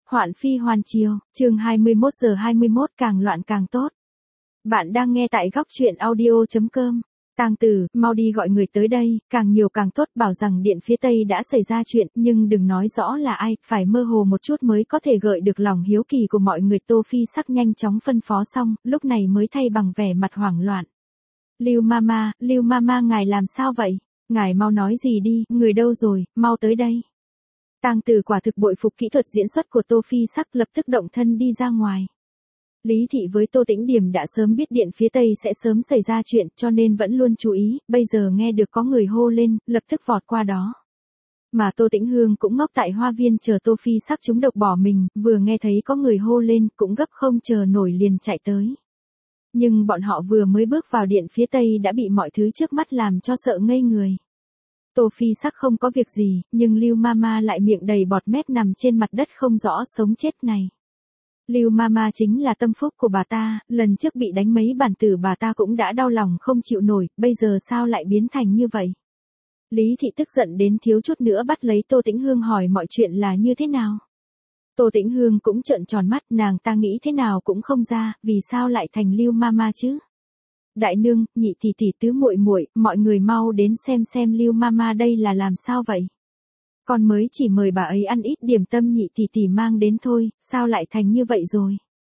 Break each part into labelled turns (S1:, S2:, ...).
S1: Hoạn phi hoàn chiều, chương 21 giờ 21 càng loạn càng tốt. Bạn đang nghe tại góc truyện audio.com. Tang Tử, mau đi gọi người tới đây, càng nhiều càng tốt, bảo rằng điện phía Tây đã xảy ra chuyện, nhưng đừng nói rõ là ai, phải mơ hồ một chút mới có thể gợi được lòng hiếu kỳ của mọi người. Tô Phi Sắc nhanh chóng phân phó xong, lúc này mới thay bằng vẻ mặt hoảng loạn. Lưu Mama ngài làm sao vậy? Ngài mau nói gì đi, người đâu rồi, mau tới đây. Tang Tử quả thực bội phục kỹ thuật diễn xuất của Tô Phi Sắc, lập tức động thân đi ra ngoài. Lý Thị với Tô Tĩnh Điểm đã sớm biết điện phía Tây sẽ sớm xảy ra chuyện, cho nên vẫn luôn chú ý, bây giờ nghe được có người hô lên, lập tức vọt qua đó. Mà Tô Tĩnh Hương cũng ngốc tại hoa viên chờ Tô Phi Sắc trúng độc bỏ mình, vừa nghe thấy có người hô lên, cũng gấp không chờ nổi liền chạy tới. Nhưng bọn họ vừa mới bước vào điện phía Tây đã bị mọi thứ trước mắt làm cho sợ ngây người. Tô Phi Sắc không có việc gì, nhưng Lưu Mama lại miệng đầy bọt mép nằm trên mặt đất không rõ sống chết này. Lưu Mama chính là tâm phúc của bà ta, lần trước bị đánh mấy bản tử bà ta cũng đã đau lòng không chịu nổi, bây giờ sao lại biến thành như vậy? Lý Thị tức giận đến thiếu chút nữa bắt lấy Tô Tĩnh Hương hỏi mọi chuyện là như thế nào. Tô Tĩnh Hương cũng trợn tròn mắt, nàng ta nghĩ thế nào cũng không ra, vì sao lại thành Lưu Mama chứ? Đại nương, nhị tỷ tỷ, tứ muội muội, mọi người mau đến xem Lưu Mama đây là làm sao vậy? Con mới chỉ mời bà ấy ăn ít điểm tâm nhị tỷ tỷ mang đến thôi, sao lại thành như vậy rồi?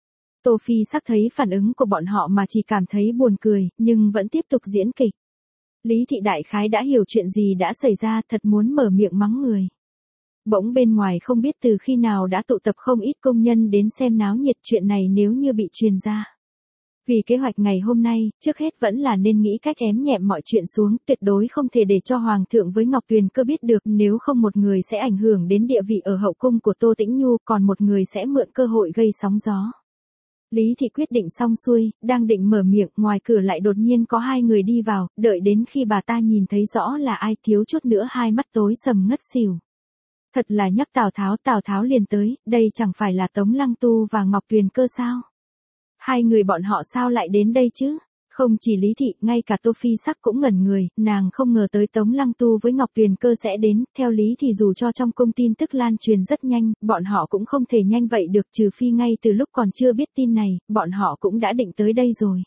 S1: Tô Phi Sắc thấy phản ứng của bọn họ mà chỉ cảm thấy buồn cười, nhưng vẫn tiếp tục diễn kịch. Lý Thị đại khái đã hiểu chuyện gì đã xảy ra, thật muốn mở miệng mắng người. Bỗng bên ngoài không biết từ khi nào đã tụ tập không ít công nhân đến xem náo nhiệt, chuyện này nếu như bị truyền ra. Vì kế hoạch ngày hôm nay, trước hết vẫn là nên nghĩ cách ém nhẹm mọi chuyện xuống, tuyệt đối không thể để cho Hoàng thượng với Ngọc Tuyền Cơ biết được, nếu không một người sẽ ảnh hưởng đến địa vị ở hậu cung của Tô Tĩnh Nhu, còn một người sẽ mượn cơ hội gây sóng gió. Lý Thị quyết định xong xuôi, đang định mở miệng, ngoài cửa lại đột nhiên có hai người đi vào, đợi đến khi bà ta nhìn thấy rõ là ai thiếu chút nữa hai mắt tối sầm ngất xỉu. Thật là nhắc Tào Tháo liền tới, đây chẳng phải là Tống Lăng Tu và Ngọc Tuyền Cơ sao? Hai người bọn họ sao lại đến đây chứ? Không chỉ Lý Thị, ngay cả Tô Phi Sắc cũng ngẩn người, nàng không ngờ tới Tống Lăng Tu với Ngọc Tuyền Cơ sẽ đến, theo lý thì dù cho trong cung tin tức lan truyền rất nhanh, bọn họ cũng không thể nhanh vậy được, trừ phi ngay từ lúc còn chưa biết tin này, bọn họ cũng đã định tới đây rồi.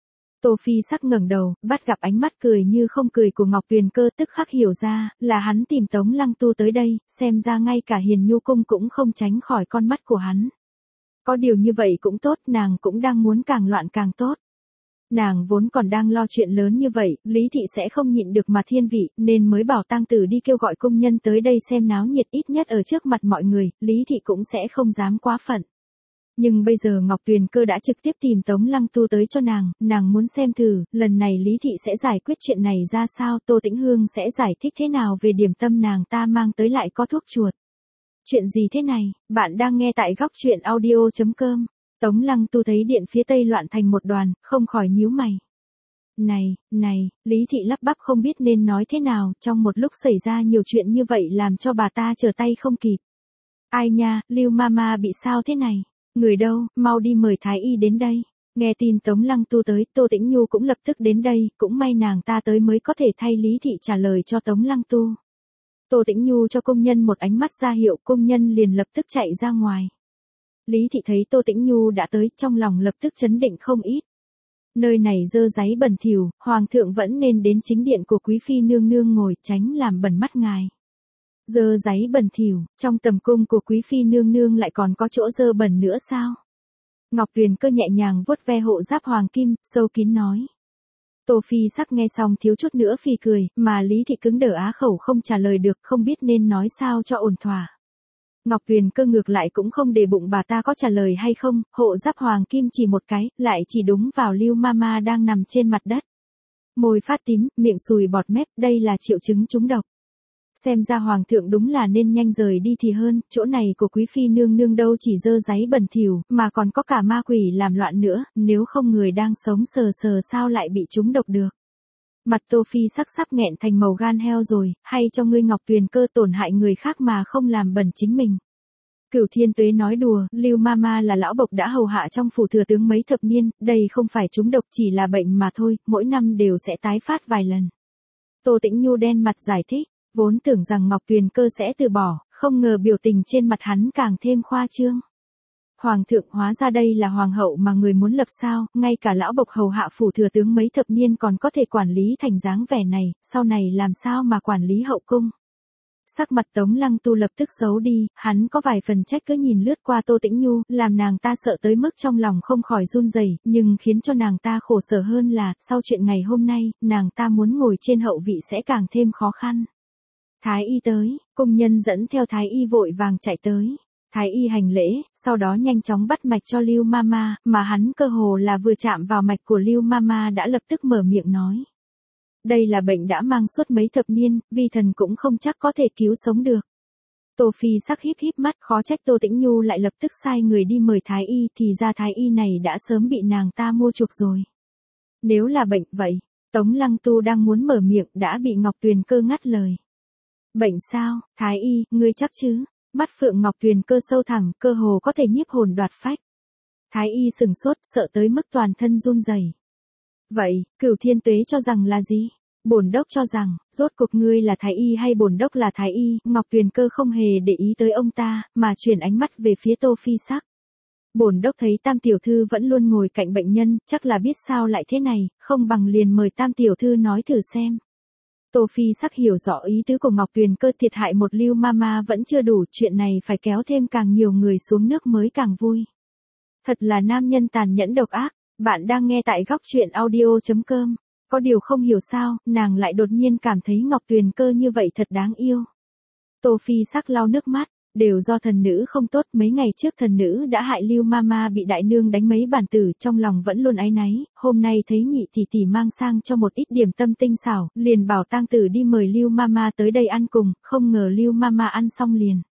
S1: Tô Phi Sắc ngẩng đầu, bắt gặp ánh mắt cười như không cười của Ngọc Tuyền Cơ, tức khắc hiểu ra, là hắn tìm Tống Lăng Tu tới đây, xem ra ngay cả Hiền Nhu Cung cũng không tránh khỏi con mắt của hắn. Có điều như vậy cũng tốt, nàng cũng đang muốn càng loạn càng tốt. Nàng vốn còn đang lo chuyện lớn như vậy, Lý Thị sẽ không nhịn được mà thiên vị, nên mới bảo Tang Tử đi kêu gọi công nhân tới đây xem náo nhiệt, ít nhất ở trước mặt mọi người, Lý Thị cũng sẽ không dám quá phận. Nhưng bây giờ Ngọc Tuyền Cơ đã trực tiếp tìm Tống Lăng Tu tới cho nàng muốn xem thử, lần này Lý Thị sẽ giải quyết chuyện này ra sao, Tô Tĩnh Hương sẽ giải thích thế nào về điểm tâm nàng ta mang tới lại có thuốc chuột. Chuyện gì thế này, bạn đang nghe tại góc truyện audio.com. Tống Lăng Tu thấy điện phía Tây loạn thành một đoàn, không khỏi nhíu mày. Này, Lý Thị lắp bắp không biết nên nói thế nào, trong một lúc xảy ra nhiều chuyện như vậy làm cho bà ta trở tay không kịp. Ai nha, Lưu Mama bị sao thế này? Người đâu, mau đi mời Thái Y đến đây. Nghe tin Tống Lăng Tu tới, Tô Tĩnh Nhu cũng lập tức đến đây, cũng may nàng ta tới mới có thể thay Lý Thị trả lời cho Tống Lăng Tu. Tô Tĩnh Nhu cho công nhân một ánh mắt ra hiệu, công nhân liền lập tức chạy ra ngoài. Lý Thị thấy Tô Tĩnh Nhu đã tới, trong lòng lập tức chấn định không ít. Nơi này dơ dáy bẩn thỉu, Hoàng thượng vẫn nên đến chính điện của Quý Phi nương nương ngồi, tránh làm bẩn mắt ngài. Dơ dáy bẩn thỉu, trong tầm cung của Quý Phi nương nương lại còn có chỗ dơ bẩn nữa sao? Ngọc Tuyền Cơ nhẹ nhàng vuốt ve hộ giáp hoàng kim, sâu kín nói. Tô Phi Sắc nghe xong thiếu chút nữa phì cười, mà Lý Thị cứng đờ á khẩu không trả lời được, không biết nên nói sao cho ổn thỏa. Ngọc Tuyền Cơ ngược lại cũng không để bụng bà ta có trả lời hay không, hộ giáp hoàng kim chỉ một cái, lại chỉ đúng vào Lưu Mama đang nằm trên mặt đất. Môi phát tím, miệng sùi bọt mép, đây là triệu chứng trúng độc. Xem ra Hoàng thượng đúng là nên nhanh rời đi thì hơn, chỗ này của Quý Phi nương nương đâu chỉ dơ dáy bẩn thỉu, mà còn có cả ma quỷ làm loạn nữa, nếu không người đang sống sờ sờ sao lại bị trúng độc được. Mặt Tô Phi Sắc sắp nghẹn thành màu gan heo rồi, hay cho ngươi Ngọc Tuyền Cơ tổn hại người khác mà không làm bẩn chính mình. Cửu Thiên Tuế nói đùa, Lưu Mama là lão bộc đã hầu hạ trong phủ thừa tướng mấy thập niên, đây không phải trúng độc chỉ là bệnh mà thôi, mỗi năm đều sẽ tái phát vài lần. Tô Tĩnh Nhu đen mặt giải thích. Vốn tưởng rằng Ngọc Tuyền Cơ sẽ từ bỏ, không ngờ biểu tình trên mặt hắn càng thêm khoa trương. Hoàng thượng, hóa ra đây là hoàng hậu mà người muốn lập sao, ngay cả lão bộc hầu hạ phủ thừa tướng mấy thập niên còn có thể quản lý thành dáng vẻ này, sau này làm sao mà quản lý hậu cung. Sắc mặt Tống Lăng Tu lập tức xấu đi, hắn có vài phần trách cứ nhìn lướt qua Tô Tĩnh Nhu, làm nàng ta sợ tới mức trong lòng không khỏi run rẩy, nhưng khiến cho nàng ta khổ sở hơn là, sau chuyện ngày hôm nay, nàng ta muốn ngồi trên hậu vị sẽ càng thêm khó khăn. Thái y tới, cung nhân dẫn theo Thái y vội vàng chạy tới. Thái y hành lễ, sau đó nhanh chóng bắt mạch cho Lưu Mama, mà hắn cơ hồ là vừa chạm vào mạch của Lưu Mama đã lập tức mở miệng nói. Đây là bệnh đã mang suốt mấy thập niên, vi thần cũng không chắc có thể cứu sống được. Tô Phi sắc híp híp mắt, khó trách Tô Tĩnh Nhu lại lập tức sai người đi mời Thái y, thì ra Thái y này đã sớm bị nàng ta mua chuộc rồi. Nếu là bệnh vậy, Tống Lăng Tu đang muốn mở miệng đã bị Ngọc Tuyền Cơ ngắt lời. Bệnh sao, Thái y, ngươi chắc chứ? Mắt Phượng Ngọc Tuyền Cơ sâu thẳng, cơ hồ có thể nhiếp hồn đoạt phách. Thái y sừng sốt, sợ tới mức toàn thân run rẩy. Vậy, Cửu Thiên Tuế cho rằng là gì? Bổn đốc cho rằng, rốt cuộc ngươi là Thái y hay bổn đốc là Thái y? Ngọc Tuyền Cơ không hề để ý tới ông ta, mà chuyển ánh mắt về phía Tô Phi Sắc. Bổn đốc thấy Tam tiểu thư vẫn luôn ngồi cạnh bệnh nhân, chắc là biết sao lại thế này, không bằng liền mời Tam tiểu thư nói thử xem. Tô Phi Sắc hiểu rõ ý tứ của Ngọc Tuyền Cơ, thiệt hại một Lưu Mama vẫn chưa đủ, chuyện này phải kéo thêm càng nhiều người xuống nước mới càng vui. Thật là nam nhân tàn nhẫn độc ác. Bạn đang nghe tại góc truyện audio.com. Có điều không hiểu sao, nàng lại đột nhiên cảm thấy Ngọc Tuyền Cơ như vậy thật đáng yêu. Tô Phi Sắc lau nước mắt, đều do thần nữ không tốt, mấy ngày trước thần nữ đã hại Lưu Mama bị đại nương đánh mấy bản tử, trong lòng vẫn luôn áy náy, hôm nay thấy nhị tỷ tỷ mang sang cho một ít điểm tâm tinh xảo, liền bảo tang tử đi mời Lưu Mama tới đây ăn cùng, không ngờ Lưu Mama ăn xong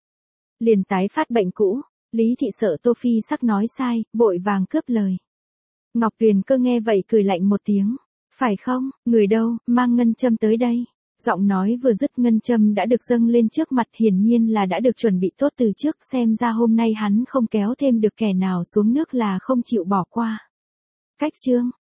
S1: liền tái phát bệnh cũ. Lý thị sợ Tô Phi Sắc nói sai, vội vàng cướp lời. Ngọc Tuyền Cơ nghe vậy cười lạnh một tiếng. Phải không, người đâu, mang ngân châm tới đây. Giọng nói vừa dứt ngân châm đã được dâng lên trước mặt, hiển nhiên là đã được chuẩn bị tốt từ trước, xem ra hôm nay hắn không kéo thêm được kẻ nào xuống nước là không chịu bỏ qua. Cách chương